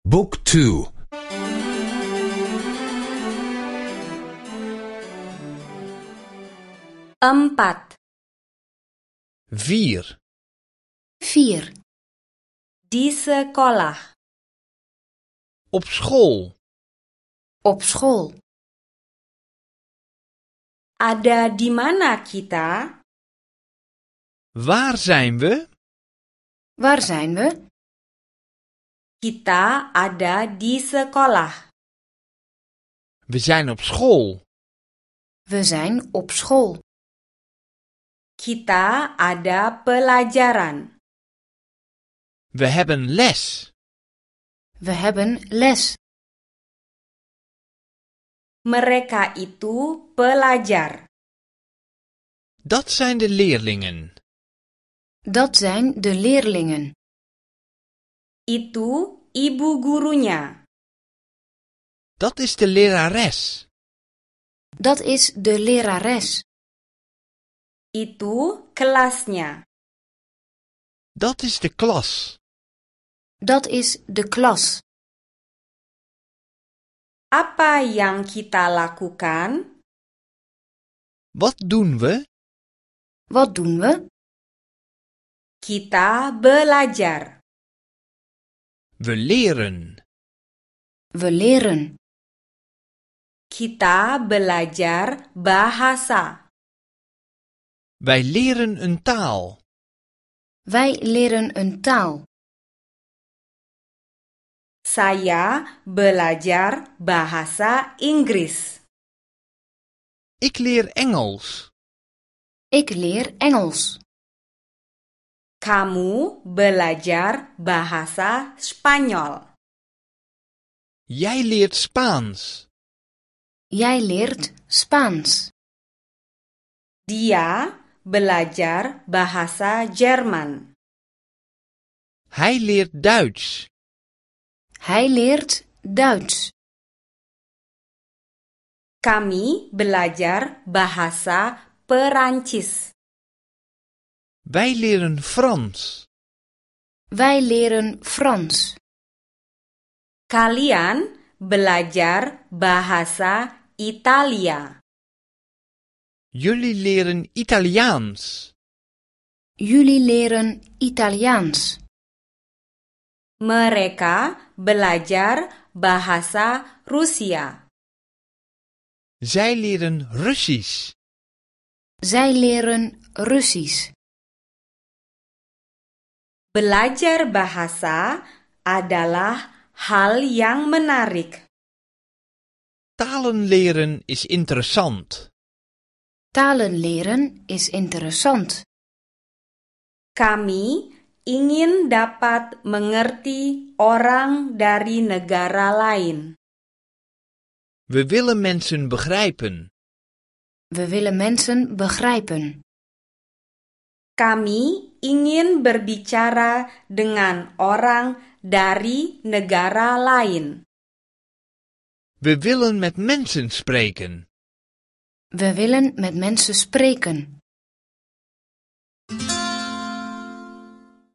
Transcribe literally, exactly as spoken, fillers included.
Book two. Empat. Vier. Vier. Di sekolah. Op school. Op school. Ada di mana kita? Waar zijn we? Waar zijn we? Kita ada di sekolah. We zijn op school. We zijn op school. Kita ada pelajaran. We hebben les. We hebben les. Mereka itu pelajar. Dat zijn de leerlingen. Dat zijn de leerlingen. Itu ibu gurunya. Dat is de lerares. Dat is de lerares. Itu kelasnya. Dat is de klas. Dat is de klas. Apa yang kita lakukan? Wat doen we? Wat doen we? Kita belajar. We leren. We leren. Kita belajar bahasa. Wij leren een taal. Wij leren een taal. Saya belajar bahasa Inggris. Ik leer Engels. Ik leer Engels. Kamu belajar bahasa Spanyol. Jij leert Spaans. Jij leert Spaans. Dia belajar bahasa Jerman. Hij leert Duits. Hij leert Duits. Kami belajar bahasa Perancis. Wij leren Frans. Wij leren Frans. Kalian belajar bahasa Italia. Jullie leren Italiaans. Jullie leren Italiaans. Mereka belajar bahasa Rusia. Zij leren Russisch. Zij leren Russisch. Belajar bahasa adalah hal yang menarik. Talen leren is interessant. Talen leren is interessant. Kami ingin dapat mengerti orang dari negara lain. We willen mensen begrijpen. We willen mensen begrijpen. Kami ingin berbicara dengan orang dari negara lain. We willen met mensen spreken. We willen met mensen spreken.